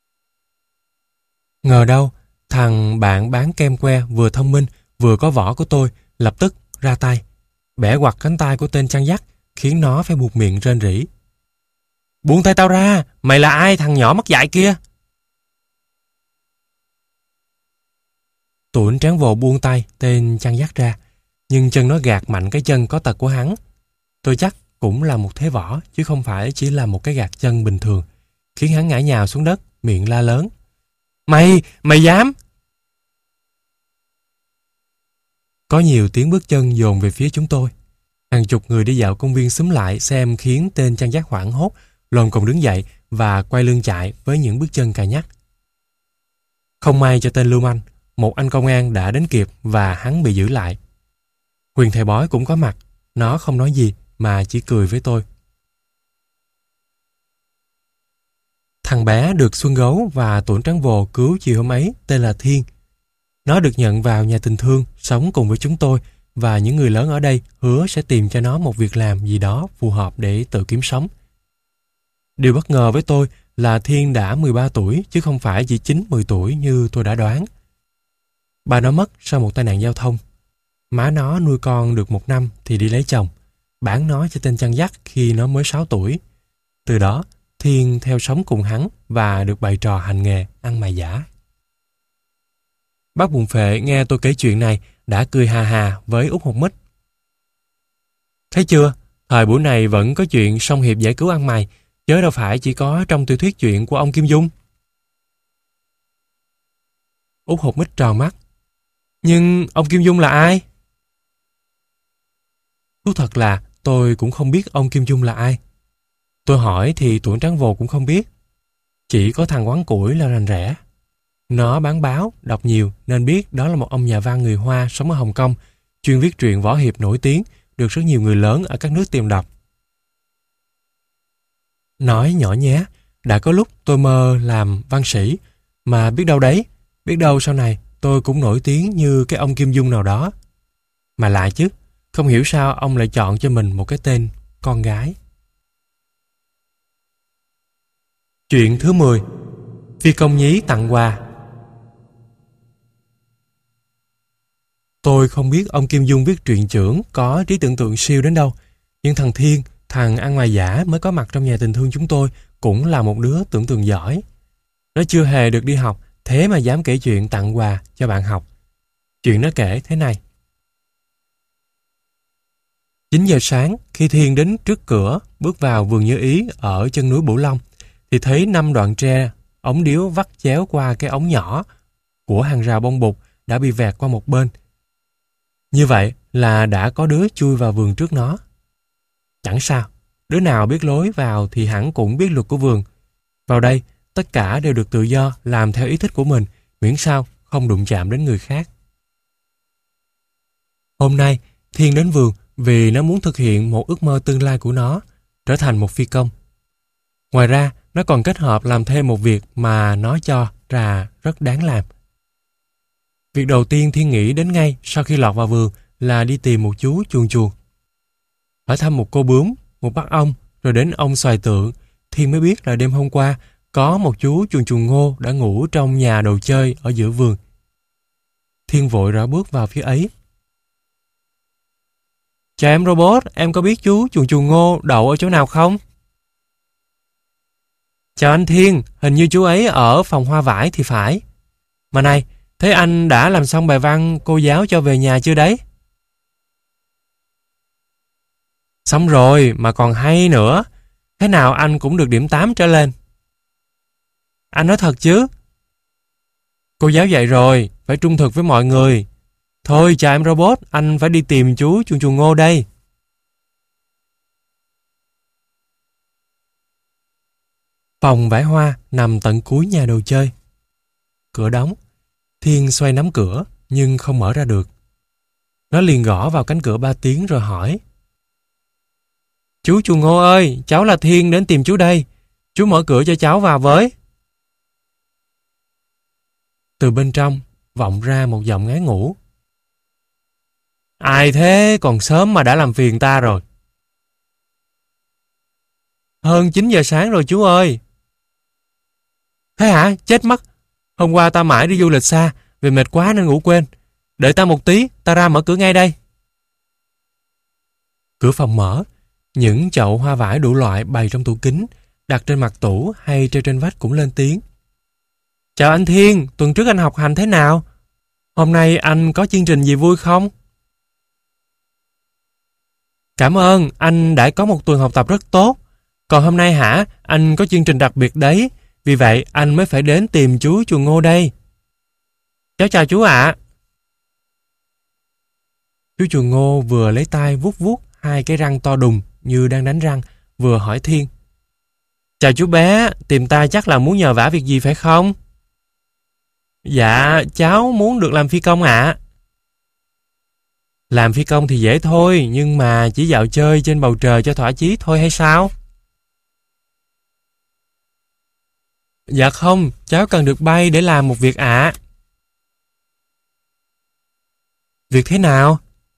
Ngờ đâu, thằng bạn bán kem que vừa thông minh vừa có võ của tôi lập tức ra tay, bẻ quặt cánh tay của tên chăn dắt, khiến nó phải buột miệng rên rỉ. Buông tay tao ra, mày là ai thằng nhỏ mất dạy kia? Tuổn Trắng Vồ buông tay tên chăn dắt ra, nhưng chân nó gạt mạnh cái chân có tật của hắn. Tôi chắc cũng là một thế võ, chứ không phải chỉ là một cái gạt chân bình thường, khiến hắn ngã nhào xuống đất, miệng la lớn. Mày, mày dám? Có nhiều tiếng bước chân dồn về phía chúng tôi. Hàng chục người đi dạo công viên xúm lại xem, khiến tên chăn dắt hoảng hốt, lồm cồm đứng dậy và quay lưng chạy với những bước chân cà nhắc. Không may cho tên lưu manh, một anh công an đã đến kịp và hắn bị giữ lại. Huyền thầy bói cũng có mặt, nó không nói gì mà chỉ cười với tôi. Thằng bé được Xuân Gấu và Tuổn Trắng Vồ cứu chiều hôm ấy tên là Thiên. Nó được nhận vào nhà tình thương, sống cùng với chúng tôi, và những người lớn ở đây hứa sẽ tìm cho nó một việc làm gì đó phù hợp để tự kiếm sống. Điều bất ngờ với tôi là Thiên đã mười ba tuổi chứ không phải chỉ chín mười tuổi như tôi đã đoán. Bà nó mất sau một tai nạn giao thông. Má nó nuôi con được một năm thì đi lấy chồng, bán nó cho tên chăn dắt khi nó mới sáu tuổi. Từ đó, Thiên theo sống cùng hắn và được bày trò hành nghề ăn mày giả. Bác Bùn Phệ nghe tôi kể chuyện này đã cười hà hà với Út Hột Mít. Thấy chưa, thời buổi này vẫn có chuyện song hiệp giải cứu ăn mày, chứ đâu phải chỉ có trong tiểu thuyết chuyện của ông Kim Dung. Út Hột Mít tròn mắt. Nhưng ông Kim Dung là ai? Thú thật là tôi cũng không biết ông Kim Dung là ai. Tôi hỏi thì Tuổn Trắng Vồ cũng không biết. Chỉ có thằng quán củi là rành rẽ. Nó bán báo, đọc nhiều nên biết đó là một ông nhà văn người Hoa sống ở Hồng Kông, chuyên viết truyện võ hiệp nổi tiếng, được rất nhiều người lớn ở các nước tìm đọc. Nói nhỏ nhé, đã có lúc tôi mơ làm văn sĩ, mà biết đâu đấy, biết đâu sau này tôi cũng nổi tiếng như cái ông Kim Dung nào đó. Mà lại chứ, không hiểu sao ông lại chọn cho mình một cái tên con gái. Chuyện thứ mười. Phi công nhí tặng quà. Tôi không biết ông Kim Dung viết truyện chưởng có trí tưởng tượng siêu đến đâu, nhưng thằng Thiên, thằng ăn mày giả mới có mặt trong nhà tình thương chúng tôi, cũng là một đứa tưởng tượng giỏi. Nó chưa hề được đi học, thế mà dám kể chuyện tặng quà cho bạn học. Chuyện nó kể thế này. chín giờ sáng, khi Thiên đến trước cửa, bước vào vườn Như Ý ở chân núi Bửu Long, thì thấy năm đoạn tre, ống điếu vắt chéo qua cái ống nhỏ của hàng rào bông bụt đã bị vẹt qua một bên. Như vậy là đã có đứa chui vào vườn trước nó. Chẳng sao, đứa nào biết lối vào thì hẳn cũng biết luật của vườn. Vào đây, tất cả đều được tự do làm theo ý thích của mình, miễn sao không đụng chạm đến người khác. Hôm nay, Thiên đến vườn vì nó muốn thực hiện một ước mơ tương lai của nó, trở thành một phi công. Ngoài ra, nó còn kết hợp làm thêm một việc mà nó cho là rất đáng làm. Việc đầu tiên Thiên nghĩ đến ngay sau khi lọt vào vườn là đi tìm một chú chuồn chuồn. Hỏi thăm một cô bướm, một bác ong, rồi đến ông xoài tượng, Thiên mới biết là đêm hôm qua có một chú chuồn chuồn ngô đã ngủ trong nhà đồ chơi ở giữa vườn. Thiên vội rảo bước vào phía ấy. Chào em robot, em có biết chú chuồn chuồn ngô đậu ở chỗ nào không? Chào anh Thiên, hình như chú ấy ở phòng hoa vải thì phải. Mà này, thế anh đã làm xong bài văn cô giáo cho về nhà chưa đấy? Xong rồi, mà còn hay nữa. Thế nào anh cũng được điểm tám trở lên. Anh nói thật chứ? Cô giáo dạy rồi, phải trung thực với mọi người. Thôi chào em robot, anh phải đi tìm chú chuồn chuồn ngô đây. Phòng vải hoa nằm tận cuối nhà đồ chơi. Cửa đóng. Thiên xoay nắm cửa nhưng không mở ra được. Nó liền gõ vào cánh cửa ba tiếng rồi hỏi. Chú chuồn ngô ơi, cháu là Thiên đến tìm chú đây. Chú mở cửa cho cháu vào với. Từ bên trong vọng ra một giọng ngái ngủ. Ai thế, còn sớm mà đã làm phiền ta rồi. Hơn chín giờ sáng rồi chú ơi. Thế hả? Chết mất. Hôm qua ta mãi đi du lịch xa, vì mệt quá nên ngủ quên. Đợi ta một tí, ta ra mở cửa ngay đây. Cửa phòng mở, những chậu hoa vải đủ loại bày trong tủ kính, đặt trên mặt tủ hay treo trên vách cũng lên tiếng. Chào anh Thiên, tuần trước anh học hành thế nào? Hôm nay anh có chương trình gì vui không? Cảm ơn, anh đã có một tuần học tập rất tốt. Còn hôm nay hả, anh có chương trình đặc biệt đấy. Vì vậy anh mới phải đến tìm chú chuồn ngô đây. Cháu chào chú ạ. Chú chuồn ngô vừa lấy tay vuốt vuốt hai cái răng to đùng như đang đánh răng, vừa hỏi Thiên. Chào chú bé, tìm ta chắc là muốn nhờ vả việc gì phải không? Dạ, cháu muốn được làm phi công ạ. Làm phi công thì dễ thôi, nhưng mà chỉ dạo chơi trên bầu trời cho thỏa chí thôi hay sao? Dạ không, cháu cần được bay để làm một việc ạ. Việc thế nào?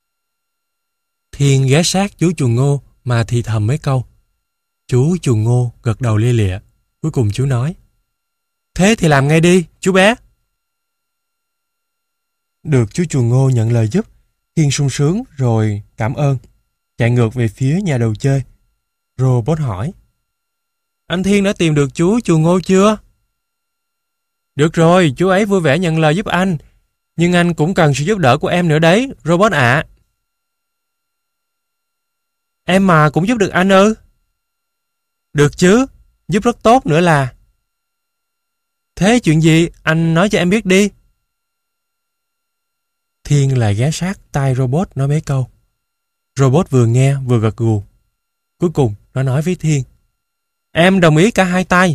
Thiên ghé sát chú chuồn ngô mà thì thầm mấy câu. Chú chuồn ngô gật đầu lia lịa. Cuối cùng chú nói. Thế thì làm ngay đi, chú bé. Được chú chuồn ngô nhận lời giúp, Thiên sung sướng rồi cảm ơn. Chạy ngược về phía nhà đồ chơi. Robot hỏi. Anh Thiên đã tìm được chú chuồn ngô chưa? Được rồi, chú ấy vui vẻ nhận lời giúp anh. Nhưng anh cũng cần sự giúp đỡ của em nữa đấy, robot ạ. Em mà cũng giúp được anh ư? Được chứ, giúp rất tốt nữa là. Thế chuyện gì, anh nói cho em biết đi. Thiên lại ghé sát tai robot nói mấy câu. Robot vừa nghe vừa gật gù. Cuối cùng nó nói với Thiên. Em đồng ý cả hai tay.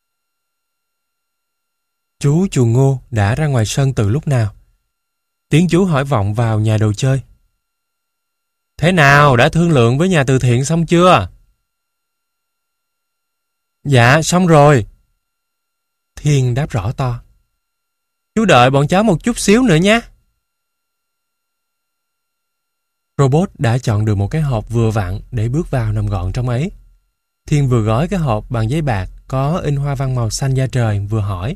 Chú chuồn ngô đã ra ngoài sân từ lúc nào. Tiếng chú hỏi vọng vào nhà đồ chơi. Thế nào, đã thương lượng với nhà từ thiện xong chưa? Dạ, xong rồi. Thiên đáp rõ to. Chú đợi bọn cháu một chút xíu nữa nhé. Robot đã chọn được một cái hộp vừa vặn để bước vào nằm gọn trong ấy. Thiên vừa gói cái hộp bằng giấy bạc có in hoa văn màu xanh da trời vừa hỏi.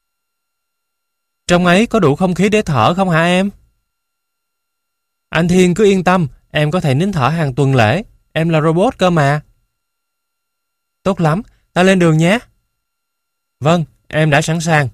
Trong ấy có đủ không khí để thở không hả em? Anh Thiên cứ yên tâm, em có thể nín thở hàng tuần lễ. Em là robot cơ mà. Tốt lắm, ta lên đường nhé. Vâng, em đã sẵn sàng.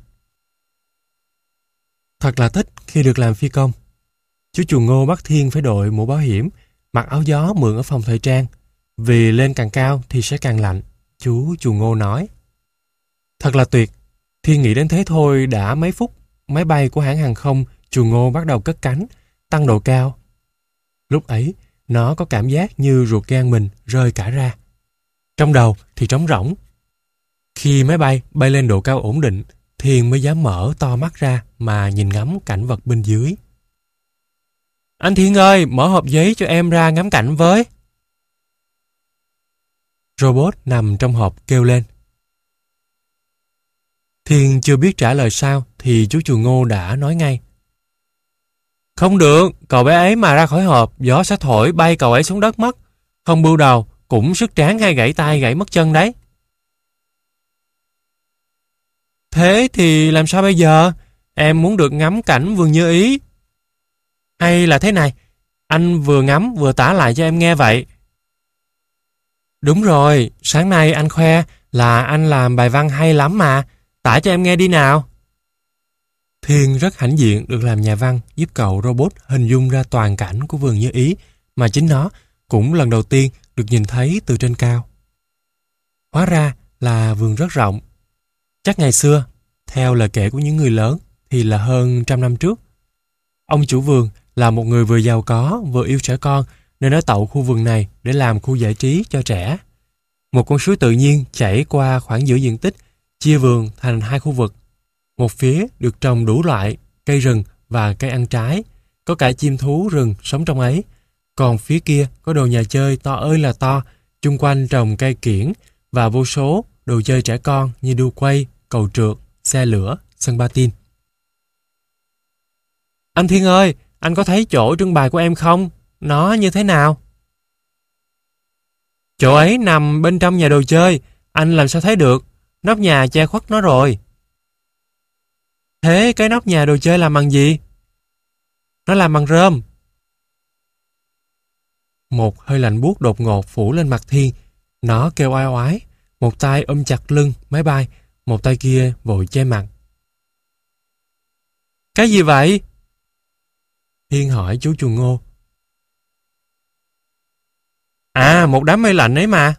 Thật là thích khi được làm phi công. Chú chuồn ngô bắt Thiên phải đội mũ bảo hiểm, mặc áo gió mượn ở phòng thời trang. Vì lên càng cao thì sẽ càng lạnh, chú chuồn ngô nói. Thật là tuyệt. Thiên nghĩ đến thế thôi đã mấy phút, máy bay của hãng hàng không chuồn ngô bắt đầu cất cánh, tăng độ cao. Lúc ấy, nó có cảm giác như ruột gan mình rơi cả ra. Trong đầu thì trống rỗng. Khi máy bay bay lên độ cao ổn định, Thiên mới dám mở to mắt ra mà nhìn ngắm cảnh vật bên dưới. Anh Thiên ơi, mở hộp giấy cho em ra ngắm cảnh với. Robot nằm trong hộp kêu lên. Thiên chưa biết trả lời sao thì chú chuồn ngô đã nói ngay. Không được, cậu bé ấy mà ra khỏi hộp, gió sẽ thổi bay cậu ấy xuống đất mất. Không bưu đầu, cũng sức tráng hay gãy tay gãy mất chân đấy. Thế thì làm sao bây giờ? Em muốn được ngắm cảnh vườn như ý. Hay là thế này, anh vừa ngắm vừa tả lại cho em nghe vậy. Đúng rồi, sáng nay anh khoe là anh làm bài văn hay lắm mà. Tả cho em nghe đi nào. Thiên rất hãnh diện được làm nhà văn, giúp cậu robot hình dung ra toàn cảnh của vườn như ý mà chính nó cũng lần đầu tiên được nhìn thấy từ trên cao. Hóa ra là vườn rất rộng. Chắc ngày xưa, theo lời kể của những người lớn, thì là hơn trăm năm trước. Ông chủ vườn là một người vừa giàu có vừa yêu trẻ con nên đã tậu khu vườn này để làm khu giải trí cho trẻ. Một con suối tự nhiên chảy qua khoảng giữa diện tích, chia vườn thành hai khu vực. Một phía được trồng đủ loại cây rừng và cây ăn trái, có cả chim thú rừng sống trong ấy. Còn phía kia có đồ nhà chơi to ơi là to, chung quanh trồng cây kiểng và vô số đồ chơi trẻ con như đu quay, cầu trượt, xe lửa, sân patin. Anh Thiên ơi, anh có thấy chỗ trưng bày của em không? Nó như thế nào? Chỗ ấy nằm bên trong nhà đồ chơi, anh làm sao thấy được? Nóc nhà che khuất nó rồi. Thế cái nóc nhà đồ chơi làm bằng gì? Nó làm bằng rơm. Một hơi lạnh buốt đột ngột phủ lên mặt Thiên. Nó kêu oai oái, một tay ôm chặt lưng máy bay, một tay kia vội che mặt. Cái gì vậy? Thiên hỏi chú Chù Ngô. À, một đám mây lạnh ấy mà.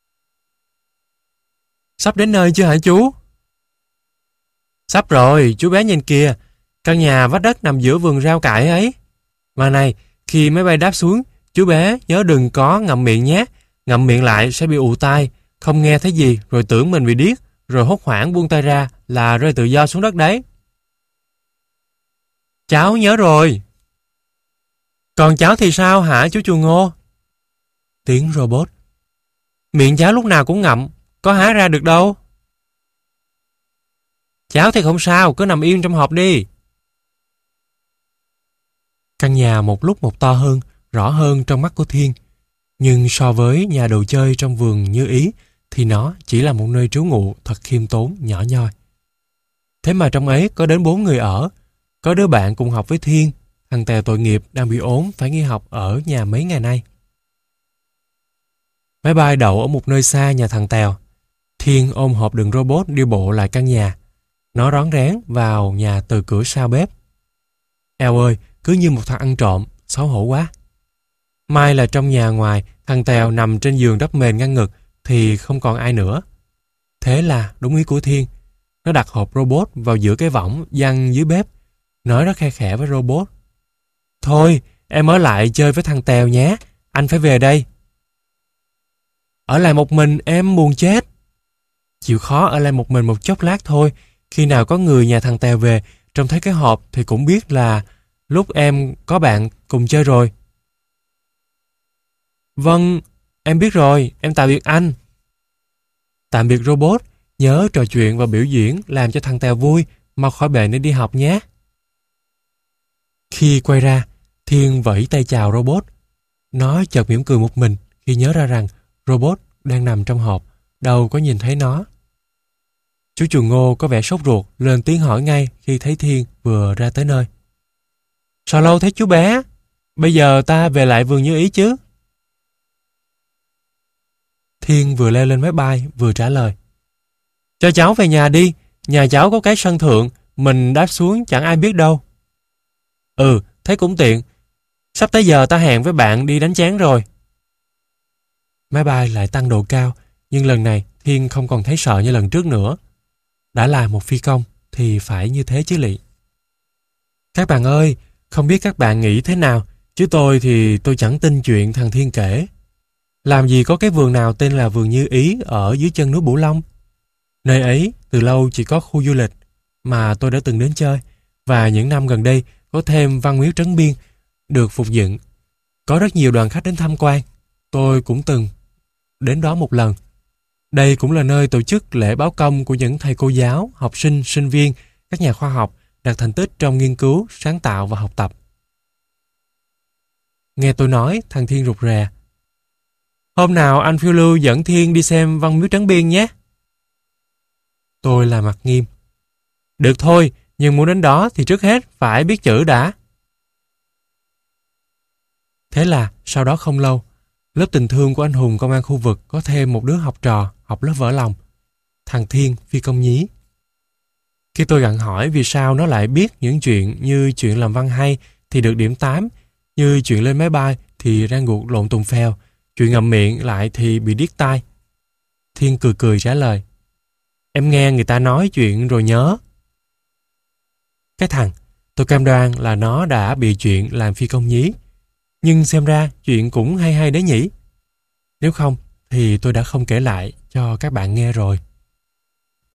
Sắp đến nơi chưa hả chú? Sắp rồi, chú bé nhìn kìa. Căn nhà vách đất nằm giữa vườn rau cải ấy. Mà này, khi máy bay đáp xuống, chú bé nhớ đừng có ngậm miệng nhé. Ngậm miệng lại sẽ bị ù tai, không nghe thấy gì rồi tưởng mình bị điếc, rồi hốt hoảng buông tay ra là rơi tự do xuống đất đấy. Cháu nhớ rồi. Còn cháu thì sao hả chú Chù Ngô? Tiếng robot. Miệng cháu lúc nào cũng ngậm, có há ra được đâu. Cháu thì không sao, cứ nằm yên trong hộp đi. Căn nhà một lúc một to hơn, rõ hơn trong mắt của Thiên. Nhưng so với nhà đồ chơi trong vườn như ý, thì nó chỉ là một nơi trú ngụ thật khiêm tốn, nhỏ nhoi. Thế mà trong ấy có đến bốn người ở. Có đứa bạn cùng học với Thiên, thằng Tèo tội nghiệp đang bị ốm phải nghỉ học ở nhà mấy ngày nay. Máy bay đậu ở một nơi xa nhà thằng Tèo. Thiên ôm hộp đựng robot đi bộ lại căn nhà. Nó rón rén vào nhà từ cửa sau bếp. Eo ơi, cứ như một thằng ăn trộm, xấu hổ quá. May là trong nhà ngoài, thằng Tèo nằm trên giường đắp mền ngăn ngực thì không còn ai nữa. Thế là đúng ý của Thiên. Nó đặt hộp robot vào giữa cái võng giăng dưới bếp, nói rất khe khẽ với robot. Thôi, em ở lại chơi với thằng Tèo nhé, anh phải về đây. Ở lại một mình em buồn chết. Chịu khó ở lại một mình một chốc lát thôi. Khi nào có người nhà thằng Tèo về, trông thấy cái hộp thì cũng biết là lúc em có bạn cùng chơi rồi. Vâng, em biết rồi, em tạm biệt anh. Tạm biệt robot, nhớ trò chuyện và biểu diễn làm cho thằng Tèo vui, mau khỏi bệnh để đi học nhé. Khi quay ra, Thiên vẫy tay chào robot. Nó chợt mỉm cười một mình khi nhớ ra rằng robot đang nằm trong hộp, đâu có nhìn thấy nó. Chú Chù Ngô có vẻ sốt ruột, lên tiếng hỏi ngay khi thấy Thiên vừa ra tới nơi. Sao lâu thế chú bé? Bây giờ ta về lại vườn như ý chứ? Thiên vừa leo lên máy bay vừa trả lời. Cho cháu về nhà đi, nhà cháu có cái sân thượng, mình đáp xuống chẳng ai biết đâu. Ừ, thế cũng tiện. Sắp tới giờ ta hẹn với bạn đi đánh chén rồi. Máy bay lại tăng độ cao, nhưng lần này Thiên không còn thấy sợ như lần trước nữa. Đã là một phi công thì phải như thế chứ lị. Các bạn ơi, không biết các bạn nghĩ thế nào, chứ tôi thì tôi chẳng tin chuyện thằng Thiên kể. Làm gì có cái vườn nào tên là vườn Như Ý ở dưới chân núi Bửu Long. Nơi ấy từ lâu chỉ có khu du lịch mà tôi đã từng đến chơi, và những năm gần đây có thêm Văn Miếu Trấn Biên được phục dựng. Có rất nhiều đoàn khách đến tham quan. Tôi cũng từng đến đó một lần. Đây cũng là nơi tổ chức lễ báo công của những thầy cô giáo, học sinh, sinh viên, các nhà khoa học đạt thành tích trong nghiên cứu, sáng tạo và học tập. Nghe tôi nói, thằng Thiên rụt rè. Hôm nào anh phiêu lưu dẫn Thiên đi xem Văn Miếu Trấn Biên nhé. Tôi là mặt nghiêm. Được thôi, nhưng muốn đến đó thì trước hết phải biết chữ đã. Thế là sau đó không lâu, lớp tình thương của anh hùng công an khu vực có thêm một đứa học trò học lớp vỡ lòng. Thằng Thiên, phi công nhí. Khi tôi gặng hỏi vì sao nó lại biết những chuyện như chuyện làm văn hay thì được điểm tám, như chuyện lên máy bay thì rang guộc lộn tùng phèo, chuyện ngậm miệng lại thì bị điếc tai. Thiên cười cười trả lời, em nghe người ta nói chuyện rồi nhớ. Cái thằng, tôi cam đoan là nó đã bị chuyện làm phi công nhí. Nhưng xem ra chuyện cũng hay hay đấy nhỉ. Nếu không thì tôi đã không kể lại cho các bạn nghe rồi.